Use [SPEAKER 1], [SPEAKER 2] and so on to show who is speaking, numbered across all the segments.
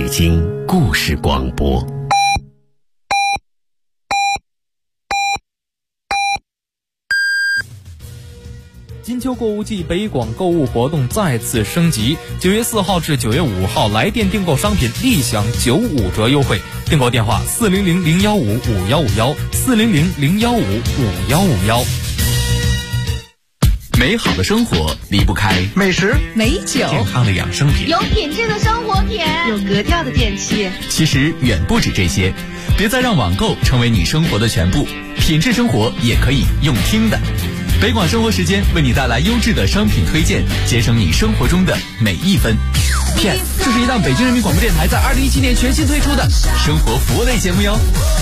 [SPEAKER 1] 北京故事广播。
[SPEAKER 2] 金秋购物季北广购物活动再次升级，9月4号至9月5号来电订购商品立享95折优惠。订购电话400-015-5151，400-015-5151。
[SPEAKER 3] 美好的生活离不开
[SPEAKER 4] 美食、
[SPEAKER 5] 美酒、
[SPEAKER 3] 健康的养生品，
[SPEAKER 6] 有品质的生活品，
[SPEAKER 5] 有格调的电器。
[SPEAKER 3] 其实远不止这些，别再让网购成为你生活的全部，品质生活也可以用听的。北广生活时间为你带来优质的商品推荐，节省你生活中的每一分。Yes， 这是一档北京人民广播电台在2017年全新推出的生活服务类节目哟。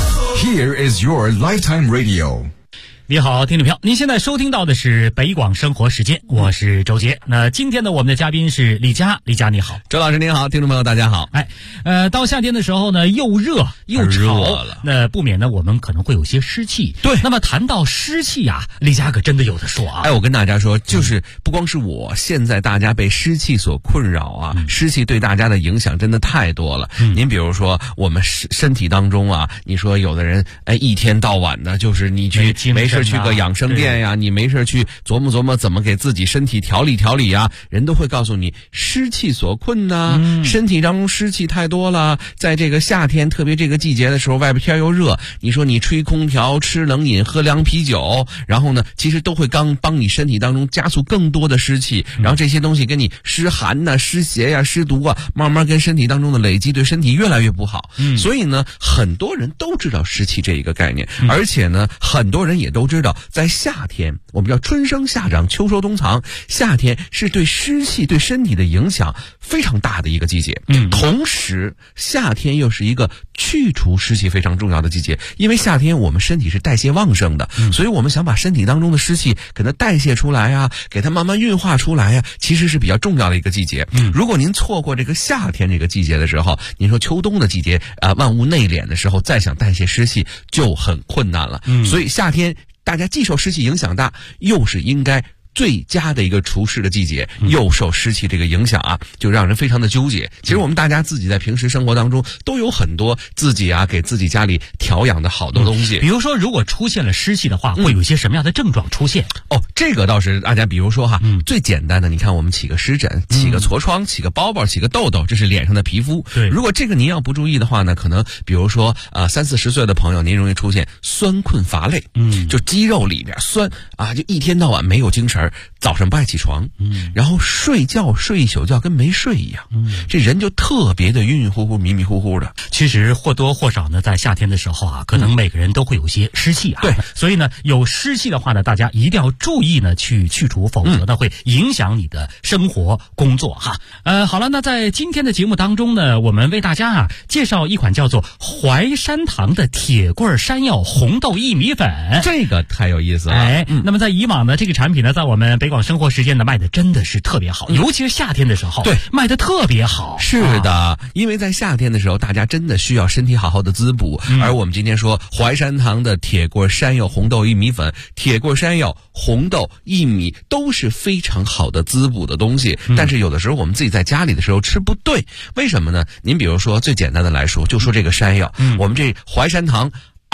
[SPEAKER 7] Here is your lifetime radio。
[SPEAKER 8] 你好，听众朋友，您现在收听到的是北广生活时间，我是周杰。那今天呢，我们的嘉宾是李佳，李佳你好。
[SPEAKER 9] 周老师您好，听众朋友大家好。
[SPEAKER 8] 到夏天的时候呢，又热又潮了，那不免呢我们可能会有些湿气。
[SPEAKER 9] 对，
[SPEAKER 8] 那么谈到湿气啊，李佳可真的有的说啊。
[SPEAKER 9] 我跟大家说，就是不光是我，现在大家被湿气所困扰啊，湿气对大家的影响真的太多了。您比如说我们身体当中啊，你说有的人一天到晚的就是你去没事去个养生店呀，你没事去琢磨琢磨怎么给自己身体调理调理呀，人都会告诉你湿气所困呐，身体当中湿气太多了，在这个夏天特别这个季节的时候，外边天又热，你说你吹空调、吃冷饮、喝凉啤酒，然后呢其实都会帮你身体当中加速更多的湿气，然后这些东西跟你湿寒呐、湿邪呀、湿毒啊，慢慢跟身体当中的累积，对身体越来越不好。所以呢很多人都知道湿气这一个概念，而且呢很多人也都知道在夏天，我们叫春生夏长秋收冬藏，夏天是对湿气对身体的影响非常大的一个季节。同时夏天又是一个去除湿气非常重要的季节，因为夏天我们身体是代谢旺盛的，所以我们想把身体当中的湿气给它代谢出来啊，给它慢慢运化出来啊，其实是比较重要的一个季节。如果您错过这个夏天这个季节的时候，您说秋冬的季节万物内敛的时候，再想代谢湿气就很困难了。所以夏天大家既受湿气影响大，又是应该最佳的一个除湿的季节，又受湿气这个影响啊，就让人非常的纠结。其实我们大家自己在平时生活当中都有很多自己给自己家里调养的好多东西。
[SPEAKER 8] 比如说如果出现了湿气的话，会有一些什么样的症状出现？
[SPEAKER 9] 这个倒是大家比如说最简单的，你看我们起个湿疹、起个痤疮、起个包包、起个痘痘，这是脸上的皮肤。
[SPEAKER 8] 对，
[SPEAKER 9] 如果这个您要不注意的话呢，可能比如说30-40岁的朋友，您容易出现酸困乏累，就肌肉里边酸就一天到晚没有精神，早上不爱起床，然后睡觉睡一宿觉跟没睡一样，这人就特别的晕晕乎乎、迷迷糊糊的。
[SPEAKER 8] 其实或多或少呢，在夏天的时候可能每个人都会有些湿气
[SPEAKER 9] 对，
[SPEAKER 8] 所以呢，有湿气的话呢，大家一定要注意呢去除，否则呢会影响你的生活工作好了，那在今天的节目当中呢，我们为大家介绍一款叫做淮山堂的铁棍山药红豆薏米粉，
[SPEAKER 9] 这个太有意思了。
[SPEAKER 8] 那么在以往呢，这个产品呢，在我们北广生活时间呢卖的真的是特别好，尤其是夏天的时候，对，卖的特别好。
[SPEAKER 9] 是的，因为在夏天的时候，大家真的需要身体好好的滋补。而我们今天说淮山堂的铁棍山药红豆薏米粉，铁棍山药、红豆、薏米都是非常好的滋补的东西。但是有的时候我们自己在家里的时候吃不对，为什么呢？您比如说最简单的来说，就说这个山药，我们这淮山堂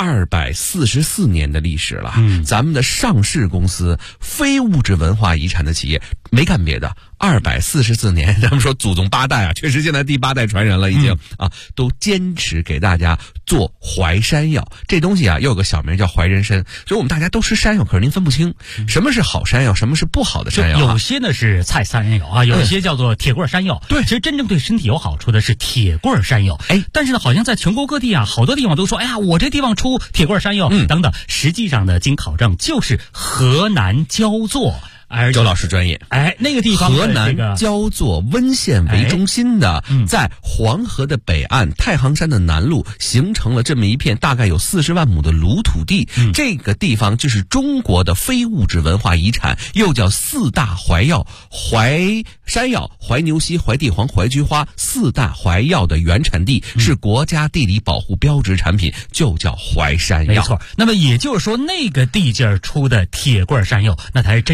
[SPEAKER 9] 244年的历史了，咱们的上市公司，非物质文化遗产的企业，没干别的，244年，咱们说祖宗8代确实现在第8代传人了，已经都坚持给大家做淮山药。这东西又有个小名叫淮人参，所以我们大家都吃山药，可是您分不清什么是好山药，什么是不好的山药。
[SPEAKER 8] 有些呢是菜山药有一些叫做铁棍山药。对，其实真正对身体有好处的是铁棍山药。但是呢，好像在全国各地好多地方都说，我这地方出铁棍山药等等。实际上呢，经考证就是河南焦作。
[SPEAKER 9] 周老师专业。
[SPEAKER 8] 那个地方
[SPEAKER 9] 河南焦作温县为中心的，在黄河的北岸太行山的南麓形成了这么一片大概有40万亩的卤土地。这个地方就是中国的非物质文化遗产，又叫4大淮药：淮山药、淮牛膝、淮地黄、淮菊花，4大淮药的原产地，是国家地理保护标志产品，就叫淮山药。
[SPEAKER 8] 没错。那么也就是说，那个地界出的铁棍山药，那才是真正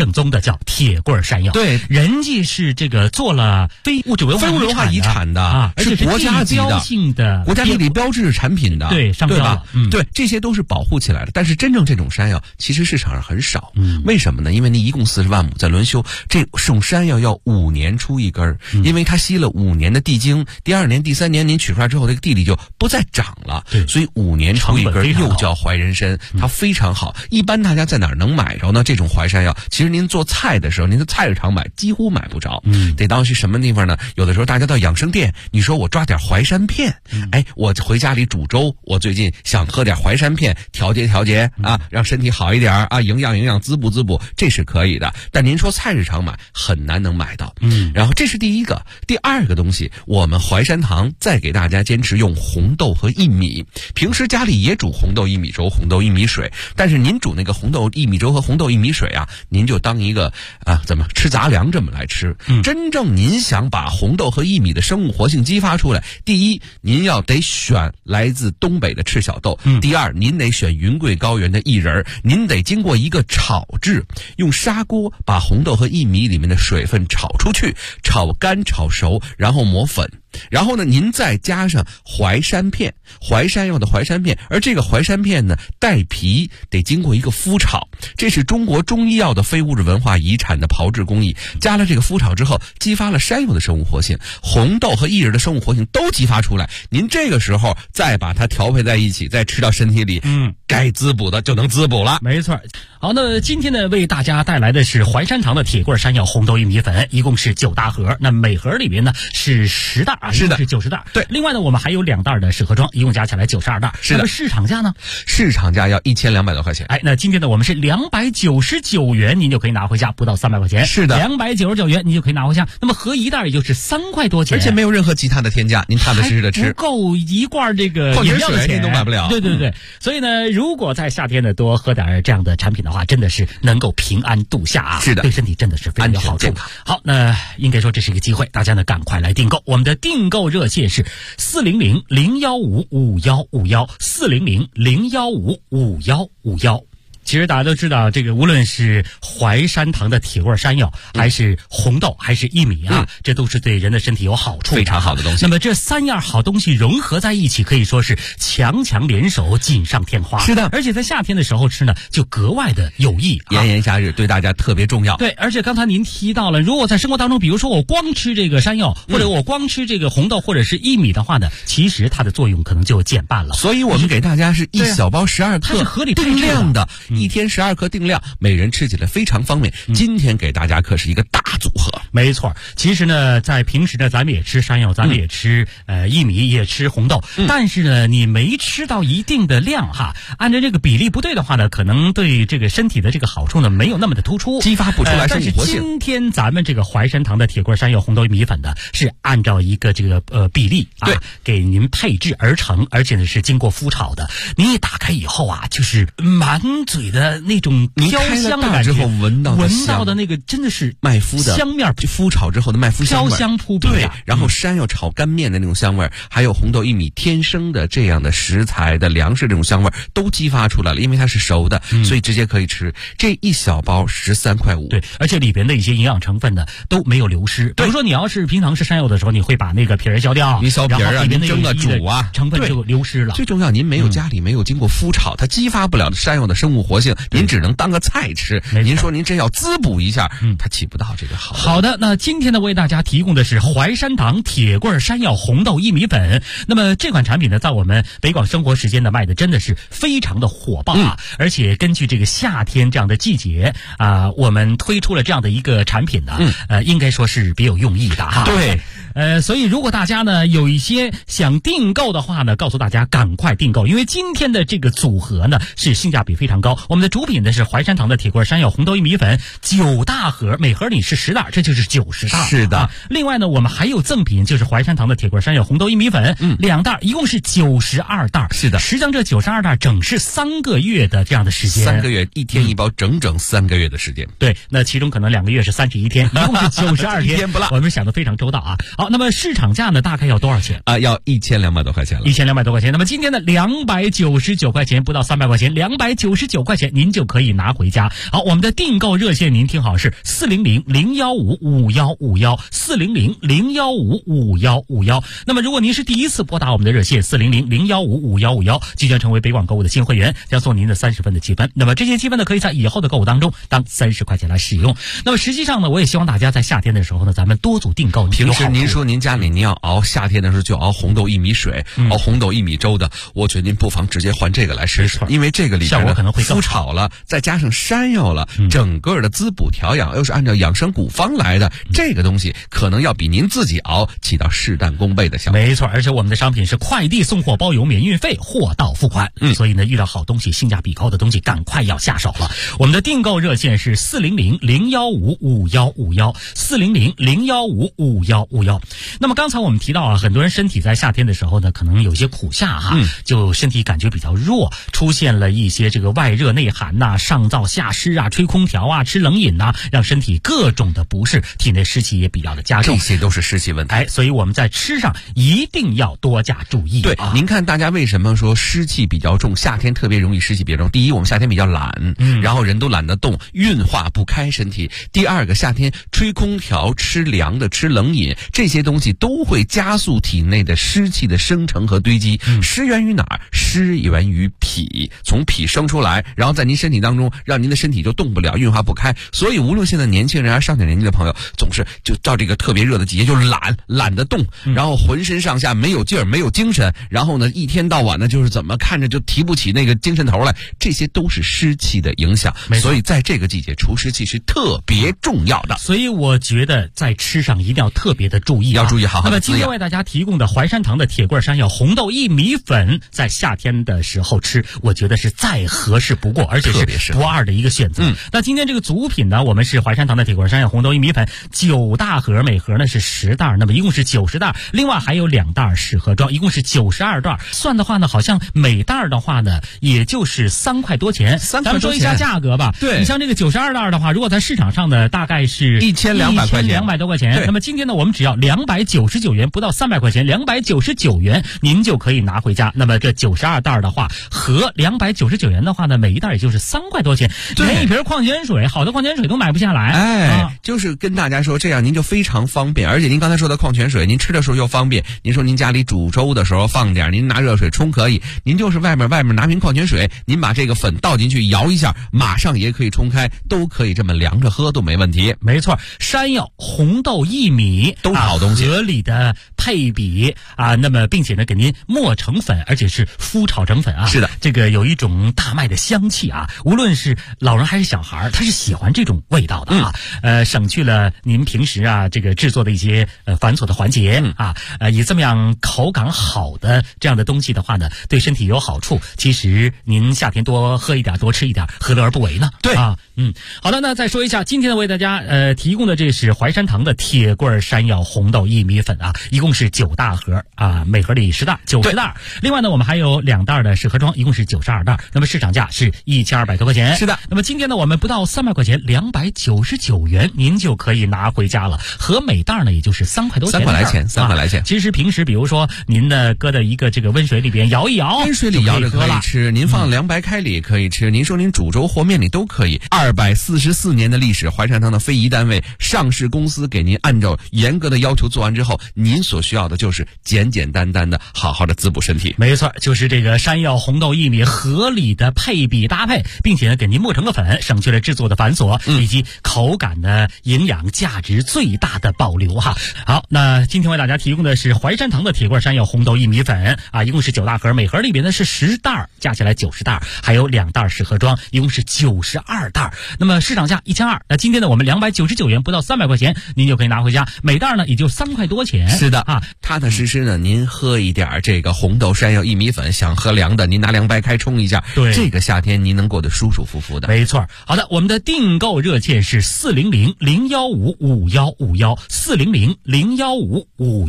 [SPEAKER 8] 正宗的叫铁棍山药。
[SPEAKER 9] 对，
[SPEAKER 8] 人家是这个做了非物质文化遗产的
[SPEAKER 9] 啊，
[SPEAKER 8] 而且是
[SPEAKER 9] 国家级
[SPEAKER 8] 的
[SPEAKER 9] 国家地理标志产品的，
[SPEAKER 8] 对，上标了。
[SPEAKER 9] 对，这些都是保护起来的。但是真正这种山药其实市场上很少。为什么呢？因为你一共40万亩在轮休，这种山药要5年出一根，因为它吸了5年的地精，第2年、第3年您取出来之后，这个地里就不再长了。
[SPEAKER 8] 对，
[SPEAKER 9] 所以5年出一根，又叫怀人参，它非常好。一般大家在哪儿能买着呢？这种淮山药，其实您做菜的时候，您在菜市场买几乎买不着。得到去什么地方呢？有的时候大家到养生店，你说我抓点淮山片，我回家里煮粥，我最近想喝点淮山片，调节啊，让身体好一点啊，营养滋补，这是可以的。但您说菜市场买很难能买到。然后这是第一个。第二个东西，我们淮山堂再给大家坚持用红豆和薏米。平时家里也煮红豆薏米粥、红豆薏米水，但是您煮那个红豆薏米粥和红豆薏米水啊，您就当一个怎么吃杂粮这么来吃。真正您想把红豆和薏米的生物活性激发出来，第一，您要得选来自东北的赤小豆；第二，您得选云贵高原的薏仁，您得经过一个炒制，用砂锅把红豆和薏米里面的水分炒出去，炒干炒熟，然后磨粉。然后呢，您再加上淮山片，淮山药的淮山片，而这个淮山片呢，带皮，得经过一个麸炒，这是中国中医药的非物质文化遗产的炮制工艺。加了这个麸炒之后，激发了山药的生物活性，红豆和薏仁的生物活性都激发出来。您这个时候再把它调配在一起，再吃到身体里，该滋补的就能滋补了。
[SPEAKER 8] 没错。好，那今天呢，为大家带来的是淮山堂的铁棍山药红豆薏米粉，一共是9大盒，那每盒里面呢是10袋啊，是的，是90袋。
[SPEAKER 9] 对，
[SPEAKER 8] 另外呢，我们还有2袋的适合装，一共加起来92袋。
[SPEAKER 9] 是的。
[SPEAKER 8] 那么市场价呢？
[SPEAKER 9] 市场价要1200多块钱。
[SPEAKER 8] 那今天呢，我们是299元，您就可以拿回家，不到300块钱。
[SPEAKER 9] 是的
[SPEAKER 8] ，299元您就可以拿回家。那么合一袋也就是3块多钱，
[SPEAKER 9] 而且没有任何其他的添加，您踏踏实实的吃，
[SPEAKER 8] 不够一罐这个
[SPEAKER 9] 矿泉水
[SPEAKER 8] 饮料的钱
[SPEAKER 9] 您都买不了。
[SPEAKER 8] 对。所以呢，如果在夏天呢多喝点这样的产品的话，真的是能够平安度夏啊。
[SPEAKER 9] 是的，
[SPEAKER 8] 对身体真的是非常有好处。好，那应该说这是一个机会，大家呢赶快来订购。我们的订购热线是400-015-5151，400-015-5151。其实大家都知道，这个无论是淮山堂的铁棍山药，还是红豆，还是薏米啊，这都是对人的身体有好处的，
[SPEAKER 9] 非常好的东西。
[SPEAKER 8] 那么这3样好东西融合在一起，可以说是强强联手，锦上添花。
[SPEAKER 9] 是的，
[SPEAKER 8] 而且在夏天的时候吃呢，就格外的有益。
[SPEAKER 9] 炎炎夏日对大家特别重要。
[SPEAKER 8] 对，而且刚才您提到了，如果在生活当中，比如说我光吃这个山药，或者我光吃这个红豆或者是薏米的话呢，其实它的作用可能就减半了。
[SPEAKER 9] 所以我们给大家是一小包12克，
[SPEAKER 8] 它是合理
[SPEAKER 9] 定量的，1天12克定量，每人吃起来非常方便。今天给大家可是一个大组合。
[SPEAKER 8] 没错，其实呢，在平时呢，咱们也吃山药，咱们也吃薏米，也吃红豆，但是呢，你没吃到一定的量哈，按照这个比例不对的话呢，可能对这个身体的这个好处呢，没有那么的突出，
[SPEAKER 9] 激发不出来生物活性。
[SPEAKER 8] 但是今天咱们这个淮山堂的铁棍山药红豆米粉呢，是按照一个这个比例啊，给您配制而成，而且呢是经过麸炒的。您一打开以后啊，就是满嘴的那种飘香的感觉，
[SPEAKER 9] 之后闻到
[SPEAKER 8] 的那个真的是
[SPEAKER 9] 麦麸的
[SPEAKER 8] 香面，
[SPEAKER 9] 麸炒之后的麦麸香味，
[SPEAKER 8] 飘香扑鼻。
[SPEAKER 9] 对，然后山药炒干面的那种香味，还有红豆薏米天生的这样的食材的粮食这种香味都激发出来了，因为它是熟的，所以直接可以吃。这一小包13.5块。
[SPEAKER 8] 对，而且里边的一些营养成分呢都没有流失。比如说你要是平常吃山药的时候，你会把那个皮儿削掉，
[SPEAKER 9] 你削皮儿啊，您蒸啊煮啊，
[SPEAKER 8] 成分就流失了。
[SPEAKER 9] 最重要，您家里没有经过麸炒，它激发不了山药的生物活性，您只能当个菜吃。您说您真要滋补一下，它起不到这个好。
[SPEAKER 8] 好的，那今天呢为大家提供的是淮山堂铁棍山药红豆薏米粉。那么这款产品呢，在我们北广生活时间呢卖的真的是非常的火爆啊！而且根据这个夏天这样的季节啊，我们推出了这样的一个产品呢，应该说是别有用意的哈。
[SPEAKER 9] 对。
[SPEAKER 8] 所以如果大家呢有一些想订购的话呢，告诉大家赶快订购，因为今天的这个组合呢是性价比非常高。我们的主品呢是淮山堂的铁棍山药红豆薏米粉9大盒，每盒里是10袋，这就是90袋。
[SPEAKER 9] 是的。
[SPEAKER 8] 另外呢，我们还有赠品，就是淮山堂的铁棍山药红豆薏米粉2袋，一共是92袋。
[SPEAKER 9] 是的。
[SPEAKER 8] 实际上这92袋整是3个月的这样的时间
[SPEAKER 9] ，3个月1天一包，整整3个月的时间。
[SPEAKER 8] 对，那其中可能2个月是31天，一共是92天，
[SPEAKER 9] 一天不落。
[SPEAKER 8] 我们想得非常周到啊。好。 好，那么市场价呢，大概要多少钱？
[SPEAKER 9] 要1200多块钱了。
[SPEAKER 8] 1200多块钱。那么今天的299块钱，不到300块钱，299块钱您就可以拿回家。好，我们的订购热线您听好，是400-015-5151，400-015-5151。那么如果您是第一次拨打我们的热线400-015-5151，即将成为北广购物的新会员，将送您的30分的积分。那么这些积分呢，可以在以后的购物当中当30块钱来使用。那么实际上呢，我也希望大家在夏天的时候呢，咱们多组订购。
[SPEAKER 9] 平时您说您家里您要熬，夏天的时候就熬红豆薏米水，熬红豆薏米粥的，我觉得您不妨直接换这个来试试，因为这个里边
[SPEAKER 8] 效果可能会
[SPEAKER 9] 麸炒了，再加上山药了，整个的滋补调养又是按照养生古方来的，这个东西可能要比您自己熬起到事半功倍的效果。
[SPEAKER 8] 没错，而且我们的商品是快递送货包邮免运费，货到付款。所以呢，遇到好东西、性价比高的东西，赶快要下手了。我们的订购热线是400-015-5151，400-015-5151。那么刚才我们提到啊，很多人身体在夏天的时候呢，可能有些苦夏哈，就身体感觉比较弱，出现了一些这个外热内寒呐、上燥下湿啊、吹空调啊、吃冷饮呐，让身体各种的不适，体内湿气也比较的加重，
[SPEAKER 9] 这些都是湿气问题。
[SPEAKER 8] 所以我们在吃上一定要多加注意。
[SPEAKER 9] 对，您看大家为什么说湿气比较重，夏天特别容易湿气比较重？第一，我们夏天比较懒，然后人都懒得动，运化不开身体。第二个，夏天吹空调、吃凉的、吃冷饮，这些东西都会加速体内的湿气的生成和堆积。湿源于哪儿？湿源于脾，从脾生出来，然后在您身体当中，让您的身体就动不了，运化不开。所以无论现在年轻人还是上点年纪的朋友，总是就到这个特别热的季节就懒得动，然后浑身上下没有劲儿、没有精神，然后呢一天到晚呢就是怎么看着就提不起那个精神头来，这些都是湿气的影响。所以在这个季节除湿气是特别重要的。
[SPEAKER 8] 所以我觉得在吃上一定要特别的注意，
[SPEAKER 9] 要注意好好的滋养。
[SPEAKER 8] 那么今天为大家提供的淮山堂的铁棍山药红豆薏米粉，在夏天的时候吃，我觉得是再合适不过，而且是不二的一个选择。那今天这个组品呢，我们是淮山堂的铁棍山药红豆薏米粉9大盒，每盒呢是10袋，那么一共是90袋，另外还有2袋适合装，一共是92袋。算的话呢，好像每袋的话呢，也就是3块多钱。咱们说一下价格吧。
[SPEAKER 9] 对，
[SPEAKER 8] 你像这个92袋的话，如果在市场上呢，大概是
[SPEAKER 9] 1200块钱
[SPEAKER 8] ，1200多块钱。那么今天呢，我们只要299元，不到300块钱，299元您就可以拿回家。那么这92袋的话，和299元的话呢，每一袋也就是3块多钱，连一瓶矿泉水，好的矿泉水都买不下来。
[SPEAKER 9] 就是跟大家说，这样您就非常方便，而且您刚才说的矿泉水，您吃的时候又方便。您说您家里煮粥的时候放点，您拿热水冲可以，您就是外面拿瓶矿泉水，您把这个粉倒进去摇一下，马上也可以冲开，都可以这么凉着喝都没问题。
[SPEAKER 8] 没错，山药、红豆薏米
[SPEAKER 9] 都是好东西，
[SPEAKER 8] 合理的配比啊，那么并且呢给您磨成粉，而且是麸炒成粉啊。
[SPEAKER 9] 是的，
[SPEAKER 8] 这个有一种大麦的香气啊，无论是老人还是小孩，他是喜欢这种味道的啊。省去了您平时啊这个制作的一些繁琐的环节啊，以这么样口感好的这样的东西的话呢，对身体有好处。其实您夏天多喝一点，多吃一点，何乐而不为呢？
[SPEAKER 9] 对
[SPEAKER 8] 啊，好的，那再说一下今天呢为大家提供的这是淮山堂的铁棍山药红豆薏米粉啊，一共是9大盒啊，每盒里10袋，90袋。另外呢，我们还有2袋的适合装，一共是92袋。那么市场价是1200多块钱。
[SPEAKER 9] 是的。
[SPEAKER 8] 那么今天呢，我们不到300块钱，299元您就可以拿回家了，和每袋呢也就是3块多钱。3
[SPEAKER 9] 块来钱。
[SPEAKER 8] 其实平时比如说您呢搁在一个这个温水里边摇一摇，
[SPEAKER 9] 温水里摇着可以吃，您放凉白开里也可以吃，您说您煮粥和面里都可以。244年的历史，淮山堂的非遗单位上市公司给您按照严格的要求做完之后，您所需要的就是简简单单的好好的滋补身体。
[SPEAKER 8] 没错，就是这个山药红豆薏米合理的配比搭配，并且呢给您磨成个粉，省去了制作的繁琐，以及口感的营养价值最大的保留哈。好，那今天为大家提供的是淮山堂的铁棍山药红豆薏米粉啊，一共是9大盒，每盒里边呢是10袋，加起来90袋，还有2袋适合装，一共是92袋。那么市场价1200，那今天呢我们299元，不到300块钱您就可以拿回家，每袋呢也就3块多钱。
[SPEAKER 9] 是的啊，踏踏实实呢您喝一点这个红豆山药薏米粉，想喝凉的您拿凉白开冲一下，
[SPEAKER 8] 对，
[SPEAKER 9] 这个夏天您能过得舒舒服服的。
[SPEAKER 8] 没错。好的，我们的订购热线是400-015-5151，400-015-5151。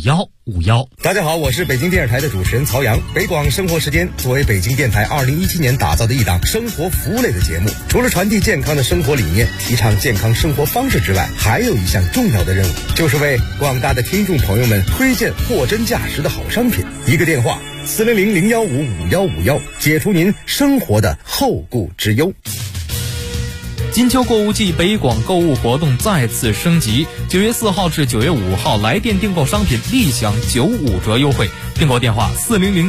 [SPEAKER 8] 6151。
[SPEAKER 4] 大家好，我是北京电视台的主持人曹阳。北广生活时间作为北京电台2017年打造的一档生活服务类的节目，除了传递健康的生活理念，提倡健康生活方式之外，还有一项重要的任务，就是为广大的听众朋友们推荐货真价实的好商品。一个电话400-015-5151，解除您生活的后顾之忧。
[SPEAKER 2] 金秋购物季北广购物活动再次升级，9月4号至9月5号来电订购商品立享95折优惠，订购电话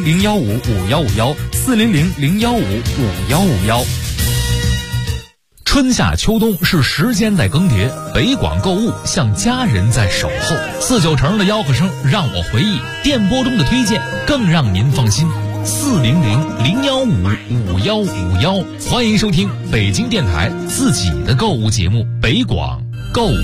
[SPEAKER 2] 400-015-5151，400-015-5151。
[SPEAKER 5] 春夏秋冬是时间在更迭，北广购物像家人在守候。49成的吆喝声让我回忆，电波中的推荐更让您放心。400-015-5151，欢迎收听北京电台自己的购物节目北广购物。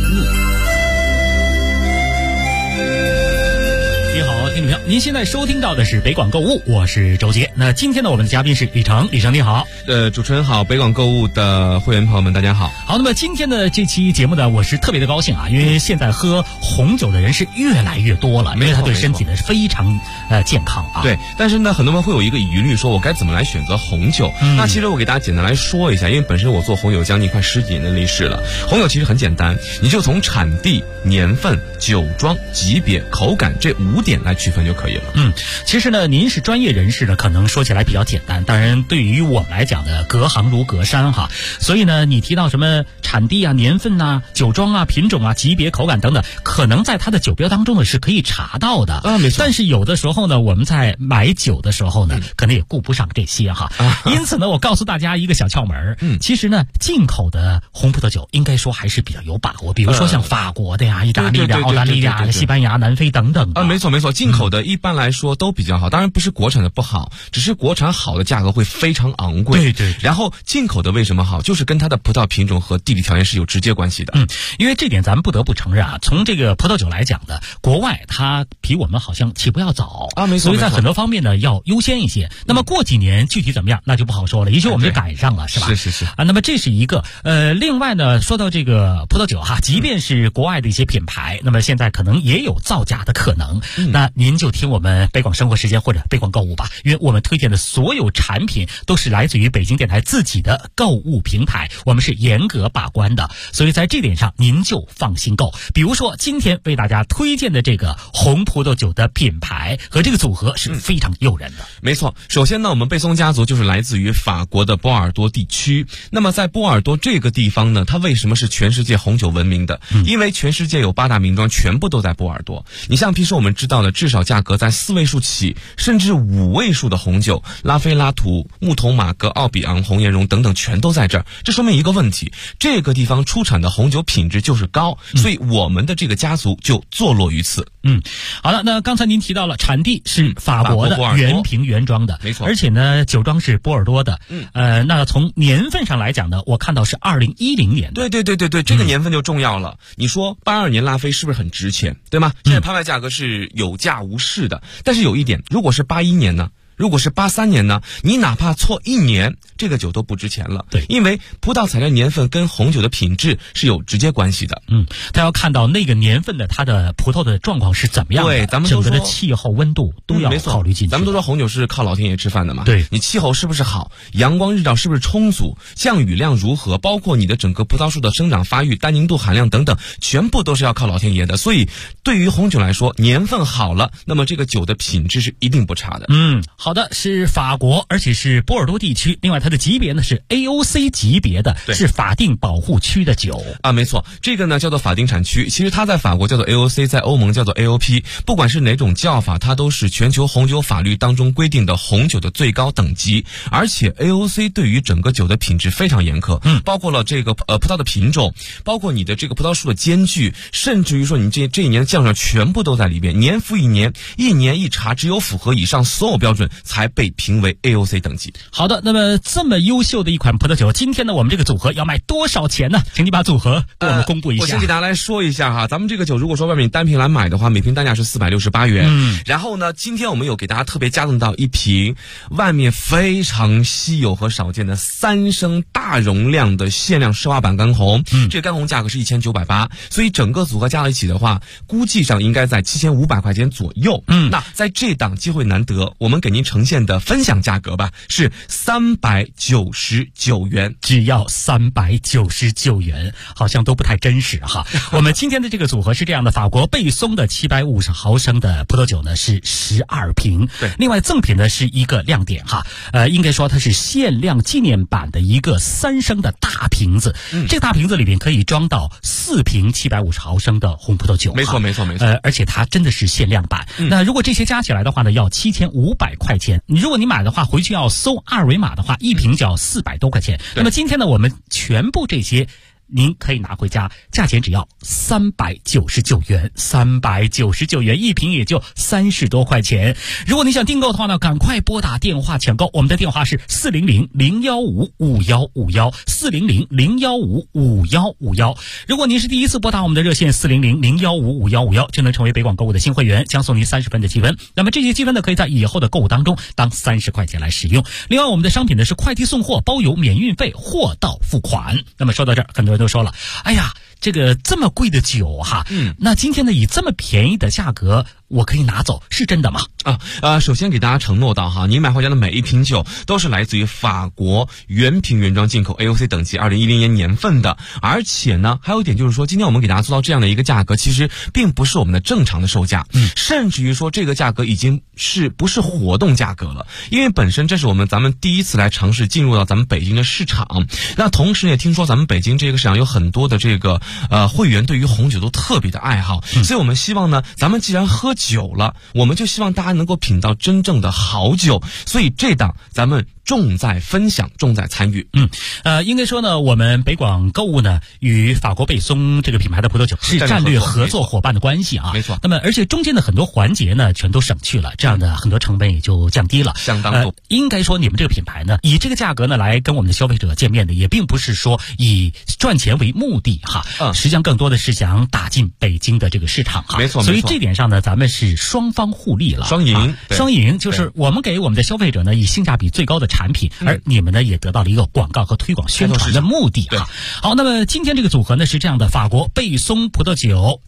[SPEAKER 8] 你好，听众朋友，您现在收听到的是北广购物，我是周杰。那今天呢，我们的嘉宾是李成，李成你好。
[SPEAKER 9] 主持人好，北广购物的会员朋友们大家好。
[SPEAKER 8] 好，那么今天的这期节目呢，我是特别的高兴啊，因为现在喝红酒的人是越来越多了，因为它对身体呢是非常健康啊。
[SPEAKER 9] 对，但是呢，很多人会有一个疑虑，说我该怎么来选择红酒？那其实我给大家简单来说一下，因为本身我做红酒将近快10几年的历史了。红酒其实很简单，你就从产地、年份、酒庄、级别、口感这5点来区分就可以了。
[SPEAKER 8] 其实呢，您是专业人士呢，可能说起来比较简单，当然对于我们来讲呢，隔行如隔山哈。所以呢，你提到什么产地啊、年份啊、酒庄啊、品种啊、级别、口感等等，可能在它的酒标当中呢是可以查到的。
[SPEAKER 9] 没错。
[SPEAKER 8] 但是有的时候呢，我们在买酒的时候呢，可能也顾不上这些哈。因此呢，我告诉大家一个小窍门。其实呢，进口的红葡萄酒应该说还是比较有把握，比如说像法国的呀、意大利的、澳大利亚的、西班牙、南非等等。
[SPEAKER 9] 没错没错，进口的一般来说都比较好，当然不是国产的不好，只是国产好的价格会非常昂贵。
[SPEAKER 8] 对。
[SPEAKER 9] 然后进口的为什么好，就是跟它的葡萄品种和地理条件是有直接关系的。
[SPEAKER 8] 因为这点咱们不得不承认啊，从这个葡萄酒来讲的，国外它比我们好像起步要早啊，
[SPEAKER 9] 没错。
[SPEAKER 8] 所以在很多方面呢要优先一些。那么过几年具体怎么样，那就不好说了，也许我们就赶上了，是吧？
[SPEAKER 9] 是
[SPEAKER 8] 啊。那么这是一个另外呢，说到这个葡萄酒哈，即便是国外的一些品牌，那么现在可能也有造假的可能。那您就听我们北广生活时间或者北广购物吧，因为我们推荐的所有产品都是来自于北京电台自己的购物平台，我们是严格把关的，所以在这点上您就放心购。比如说今天为大家推荐的这个红葡萄酒的品牌和这个组合是非常诱人的。
[SPEAKER 9] 没错，首先呢，我们贝松家族就是来自于法国的波尔多地区。那么在波尔多这个地方呢，它为什么是全世界红酒闻名的？因为全世界有8大名庄全部都在波尔多。你像平时我们知道的至少价格在4位数起，甚至5位数的红酒，拉菲拉图、木桐马格、奥比昂、红颜绒等等全都在这儿。这说明一个问题，这个地方出产的红酒品质就是高，所以我们的这个家族就坐落于此。
[SPEAKER 8] 好了，那刚才您提到了产地是法国的原瓶原装的，
[SPEAKER 9] 没错，
[SPEAKER 8] 而且呢酒庄是波尔多的。那从年份上来讲呢，我看到是2010年的。
[SPEAKER 9] 对，这个年份就重要了。你说82年拉菲是不是很值钱，对吗？现在拍卖价格是有价无市的，但是有一点，如果是81年呢？如果是83年呢，你哪怕错1年，这个酒都不值钱了。
[SPEAKER 8] 对，
[SPEAKER 9] 因为葡萄采摘年份跟红酒的品质是有直接关系的。
[SPEAKER 8] 他要看到那个年份的它的葡萄的状况是怎么样的，
[SPEAKER 9] 对，咱们都说
[SPEAKER 8] 整个的气候温度都要考虑进去。
[SPEAKER 9] 咱们都说红酒是靠老天爷吃饭的嘛。
[SPEAKER 8] 对，
[SPEAKER 9] 你气候是不是好，阳光日照是不是充足，降雨量如何，包括你的整个葡萄树的生长发育、单宁度含量等等，全部都是要靠老天爷的。所以对于红酒来说，年份好了，那么这个酒的品质是一定不差的。
[SPEAKER 8] 好的，是法国，而且是波尔多地区。另外它的级别呢是 AOC 级别的，是法定保护区的酒
[SPEAKER 9] 啊。没错，这个呢叫做法定产区，其实它在法国叫做 AOC， 在欧盟叫做 AOP， 不管是哪种叫法，它都是全球红酒法律当中规定的红酒的最高等级。而且 AOC 对于整个酒的品质非常严苛，包括了这个葡萄的品种，包括你的这个葡萄树的间距，甚至于说你这一年的降水全部都在里边，年复一年，一年一查，只有符合以上所有标准， 才被评为 AOC 等级。
[SPEAKER 8] 好的，那么这么优秀的一款葡萄酒，今天呢我们这个组合要卖多少钱呢？请你把组合给我们公布一下。
[SPEAKER 9] 我先给大家来说一下哈，咱们这个酒如果说外面单瓶来买的话，每瓶单价是468元。然后呢，今天我们有给大家特别加赠到一瓶外面非常稀有和少见的3升大容量的限量奢华版干红。这个干红价格是1980，所以整个组合加到一起的话，估计上应该在7500块钱左右。那在这档机会难得，我们给您呈现的分享价格吧，是399元，
[SPEAKER 8] 只要399元，好像都不太真实哈。我们今天的这个组合是这样的：法国贝松的750毫升的葡萄酒呢是12瓶，
[SPEAKER 9] 对，
[SPEAKER 8] 另外赠品呢是一个亮点哈，应该说它是限量纪念版的一个3升的大瓶子，这个大瓶子里边可以装到4瓶750毫升的红葡萄酒，
[SPEAKER 9] 没错。
[SPEAKER 8] 而且它真的是限量版。那如果这些加起来的话呢，要7500块钱。如果你买的话，回去要搜二维码的话，一瓶就要400多块钱。那么今天呢，我们全部这些您可以拿回家，价钱只要399元，399元一瓶也就30多块钱。如果你想订购的话呢，赶快拨打电话抢购，我们的电话是400-015-5151，400-015-5151。如果您是第一次拨打我们的热线400-015-5151，就能成为北广购物的新会员，将送您30分的积分。那么这些积分呢，可以在以后的购物当中当30块钱来使用。另外，我们的商品呢是快递送货，包邮免运费，货到付款。那么说到这儿，很多人都说了，哎呀，这个这么贵的酒哈，那今天呢以这么便宜的价格我可以拿走，是真的吗？
[SPEAKER 9] 首先给大家承诺到哈，您买回家的每一瓶酒都是来自于法国原瓶原装进口 AOC 等级2010年年份的，而且呢还有一点就是说，今天我们给大家做到这样的一个价格，其实并不是我们的正常的售价，甚至于说这个价格已经不是活动价格了，因为本身这是咱们第一次来尝试进入到咱们北京的市场。那同时也听说咱们北京这个市场有很多的这个会员对于红酒都特别的爱好，所以我们希望呢，咱们既然喝酒了，我们就希望大家能够品到真正的好酒，所以这档咱们重在分享，重在参与。
[SPEAKER 8] 应该说呢，我们北广购物呢与法国贝松这个品牌的葡萄酒是战略合作伙伴的关系啊，
[SPEAKER 9] 没错。
[SPEAKER 8] 那么而且中间的很多环节呢全都省去了，这样的很多成本也就降低了，
[SPEAKER 9] 相当多。
[SPEAKER 8] 应该说你们这个品牌呢，以这个价格呢来跟我们的消费者见面的，也并不是说以赚钱为目的哈，实际上更多的是想打进北京的这个市场哈，
[SPEAKER 9] 没错。
[SPEAKER 8] 所以这点上呢，咱们是双方互利了，
[SPEAKER 9] 双赢，
[SPEAKER 8] 双赢就是我们给我们的消费者呢以性价比最高的产品，而你们呢也得到了一个广告和推广宣传的目的哈。好，那么今天这个组合呢是这样的：法国贝松葡萄酒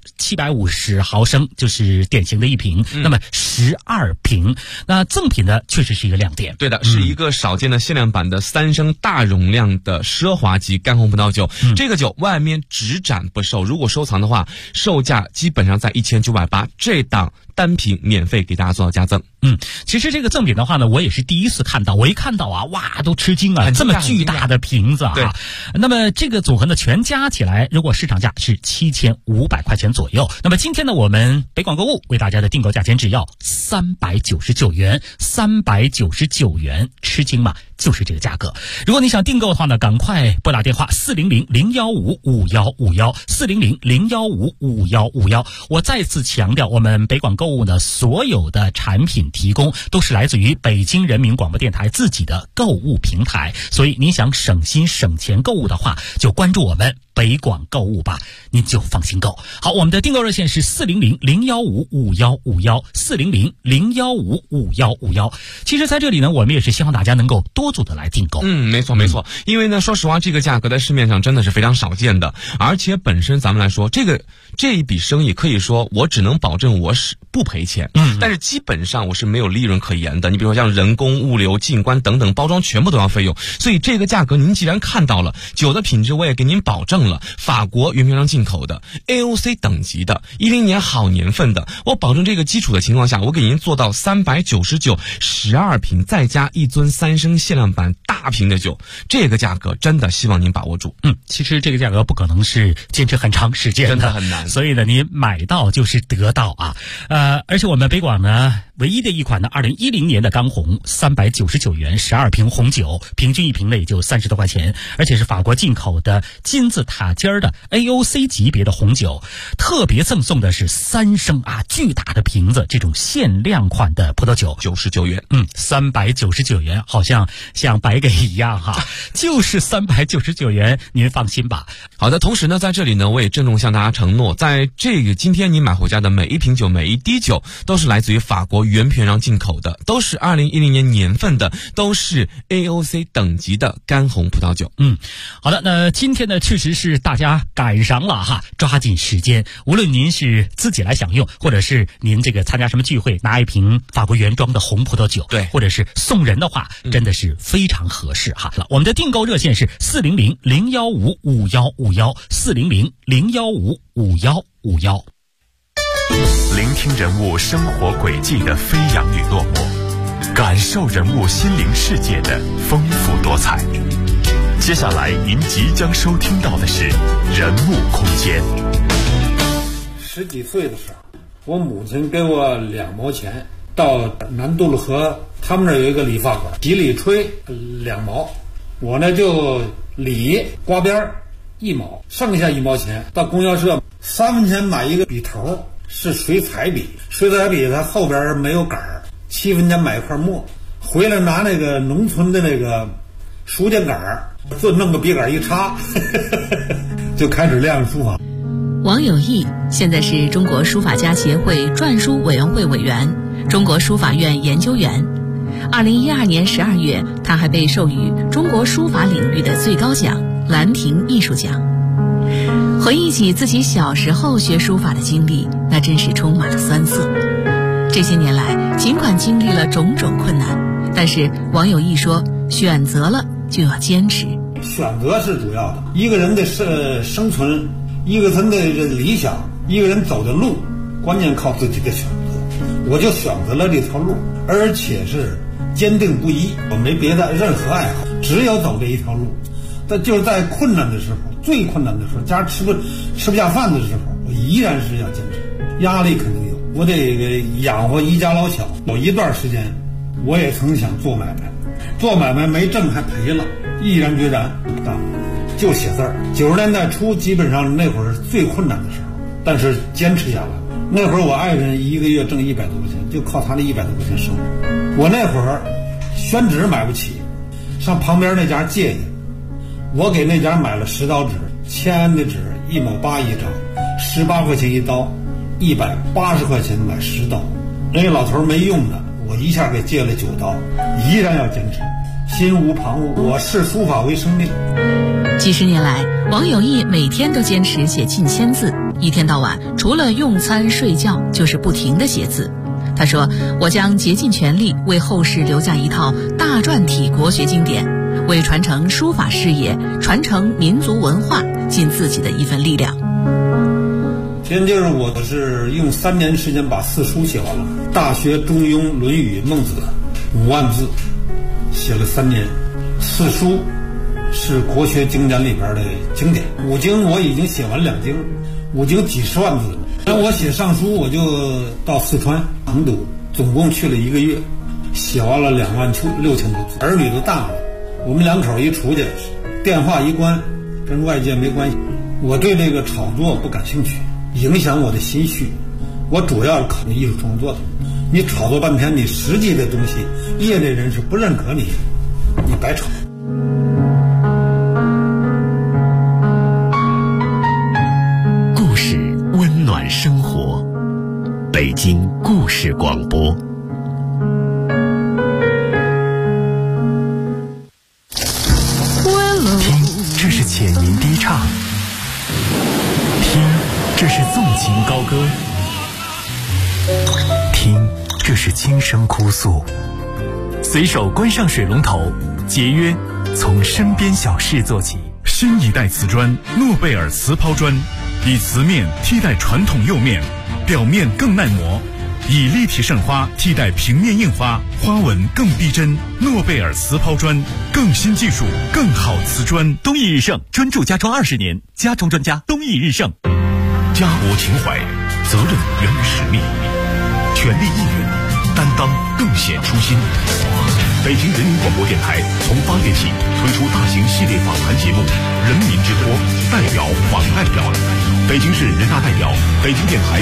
[SPEAKER 8] 750毫升，就是典型的一瓶，那么12瓶。那赠品呢确实是一个亮点，
[SPEAKER 9] 对的，是一个少见的限量版的3升大容量的奢华级干红葡萄酒。这个酒外面只展不售，如果收藏的话，售价基本上在1980，这档单瓶免费给大家做到加赠。
[SPEAKER 8] 其实这个赠品的话呢，我也是第一次看到，我一看到啊，哇，都吃惊啊，这么巨大的瓶子啊。那么这个组合呢，全加起来，如果市场价是7500块钱左右。那么今天呢，我们北广购物为大家的订购价钱只要399元，399元，吃惊吗？就是这个价格。如果你想订购的话呢，赶快拨打电话400-015-5151，400-015-5151。我再次强调，我们北广购物呢，所有的产品提供都是来自于北京人民广播电台自己的购物平台，所以你想省心省钱购物的话，就关注我们北广购物吧，您就放心购。好，我们的订购热线是400-015-5151，400-015-5151。其实在这里呢，我们也是希望大家能够多组的来订购。
[SPEAKER 9] 没错。因为呢，说实话，这个价格在市面上真的是非常少见的，而且本身咱们来说，这一笔生意可以说我只能保证我是不赔钱，但是基本上我是没有利润可言的。你比如说像人工、物流、进关等等，包装全部都要费用，所以这个价格您既然看到了，酒的品质我也给您保证了，法国原瓶装进口的 AOC 等级的10年好年份的，我保证这个基础的情况下，我给您做到399 12瓶，再加一樽3升限量版大瓶的酒，这个价格真的希望您把握住。
[SPEAKER 8] 其实这个价格不可能是坚持很长时间的，
[SPEAKER 9] 真的很难，
[SPEAKER 8] 所以呢，你买到就是得到啊。而且我们北广呢，唯一的一款呢2010年的干红，399元12瓶红酒，平均一瓶呢也就30多块钱，而且是法国进口的金字塔塔尖的 AOC 级别的红酒，特别赠送的是3升巨大的瓶子，这种限量款的葡萄酒
[SPEAKER 9] ，99元
[SPEAKER 8] ，399元，好像白给一样哈，就是399元，您放心吧。
[SPEAKER 9] 好的，同时呢，在这里呢，我也郑重向大家承诺，在这个今天你买回家的每一瓶酒、每一滴酒，都是来自于法国原平壤进口的，都是2010年年份的，都是 AOC 等级的干红葡萄酒。
[SPEAKER 8] 好的，那今天呢，确实是大家赶上了哈，抓紧时间，无论您是自己来享用，或者是您这个参加什么聚会，拿一瓶法国原装的红葡萄酒，
[SPEAKER 9] 对，
[SPEAKER 8] 或者是送人的话，真的是非常合适哈。我们的订购热线是400-015-5151，400-015-5151。
[SPEAKER 6] 聆听人物生活轨迹的飞扬与落寞，感受人物心灵世界的丰富多彩。接下来您即将收听到的是人物空间。
[SPEAKER 10] 10几岁的时候，我母亲给我2毛钱，到南杜勒河他们那儿有一个理发馆，洗理吹2毛，我呢就理刮边1毛，剩下1毛钱到供销社3分钱买一个笔头，是水彩笔，水彩笔它后边没有杆儿，7分钱买一块墨，回来拿那个农村的那个书键杆儿，就弄个笔杆一插就开始练书法。
[SPEAKER 11] 王有义现在是中国书法家协会篆书委员会委员，中国书法院研究员。2012年12月，他还被授予中国书法领域的最高奖兰亭艺术奖。回忆起自己小时候学书法的经历，那真是充满了酸涩。这些年来，尽管经历了种种困难，但是王有义说，选择了就要坚持。
[SPEAKER 10] 选择是主要的，一个人的生存，一个人的理想，一个人走的路，关键靠自己的选择。我就选择了这条路，而且是坚定不移，我没别的任何爱好，只有走这一条路。但就是在困难的时候，最困难的时候，家吃不下饭的时候，我依然是要坚持。压力肯定有，我得养活一家老小。有一段时间，我也曾想做买卖，做买卖没挣还赔了，毅然决然不干，就写字儿。90年代初，基本上那会儿是最困难的时候，但是坚持下来。那会儿我爱人一个月挣100多块钱，就靠他那100多块钱生活。我那会儿宣纸买不起，上旁边那家借去。我给那家买了10刀纸，签的纸1毛8一张，18块钱一刀，180块钱买10刀。那个老头没用的，我一下给借了9刀，依然要坚持，心无旁骛。我视书法为生命。
[SPEAKER 11] 几十年来，王有义每天都坚持写近1000字，一天到晚除了用餐睡觉，就是不停地写字。他说：“我将竭尽全力为后世留下一套大篆体国学经典。”为传承书法事业、传承民族文化尽自己的一份力量。
[SPEAKER 10] 今天就是我是用3年时间把4书写完了，《大学》《中庸》《论语》《孟子》5万字，写了3年。4书是国学经典里边的经典，5经我已经写完2经，5经几十万字。那我写上书，我就到四川成都，总共去了1个月，写完了26000多字。儿女都大了。我们2口一出去，电话一关，跟外界没关系。我对这个炒作不感兴趣，影响我的心绪。我主要是考虑艺术创作的。你炒作半天，你实际的东西，业内人士不认可你，你白炒。
[SPEAKER 1] 故事温暖生活，北京故事广播。
[SPEAKER 6] 这是浅吟低唱，听，这是纵情高歌，听，这是轻声哭诉。随手关上水龙头，节约，从身边小事做起。
[SPEAKER 12] 新一代瓷砖诺贝尔瓷抛砖，以瓷面替代传统釉面，表面更耐磨，以立体渗花替代平面印花，花纹更逼真。诺贝尔瓷抛砖，更新技术，更好瓷砖。
[SPEAKER 6] 东义日盛，专注家装20年，家装专家东义日盛。
[SPEAKER 12] 家国情怀，责任源于使命，全力一元，
[SPEAKER 6] 担当更显出新。北京人民广播电台从8月起推出大型系列访谈节目《人民之托》，代表访代表，北京市人大代表，北京电台